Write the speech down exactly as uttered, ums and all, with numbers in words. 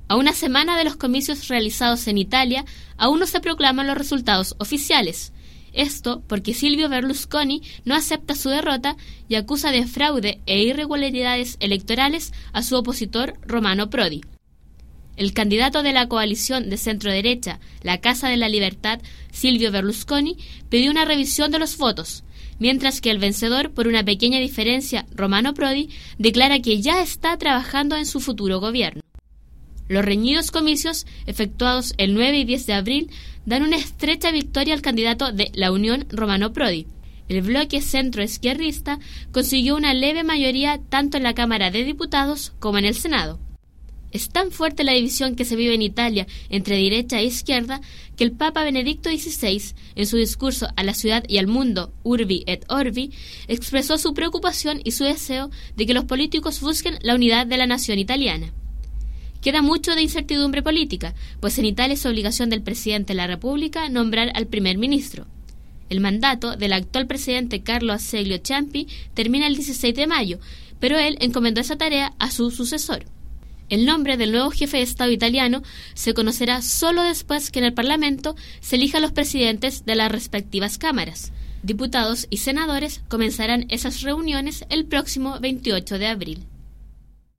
A una semana de los comicios realizados en Italia, aún no se proclaman los resultados oficiales. Esto porque Silvio Berlusconi no acepta su derrota y acusa de fraude e irregularidades electorales a su opositor Romano Prodi. El candidato de la coalición de centro-derecha, la Casa de la Libertad, Silvio Berlusconi, pidió una revisión de los votos, mientras que el vencedor, por una pequeña diferencia, Romano Prodi, declara que ya está trabajando en su futuro gobierno. Los reñidos comicios, efectuados el nueve y diez de abril, dan una estrecha victoria al candidato de la Unión, Romano Prodi. El bloque centro-izquierdista consiguió una leve mayoría tanto en la Cámara de Diputados como en el Senado. Es tan fuerte la división que se vive en Italia entre derecha e izquierda que el Papa Benedicto dieciséis, en su discurso a la ciudad y al mundo, Urbi et Orbi, expresó su preocupación y su deseo de que los políticos busquen la unidad de la nación italiana. Queda mucho de incertidumbre política, pues en Italia es obligación del presidente de la República nombrar al primer ministro. El mandato del actual presidente Carlo Azeglio Ciampi termina el dieciséis de mayo, pero él encomendó esa tarea a su sucesor. El nombre del nuevo jefe de Estado italiano se conocerá solo después que en el Parlamento se elijan los presidentes de las respectivas cámaras. Diputados y senadores comenzarán esas reuniones el próximo veintiocho de abril.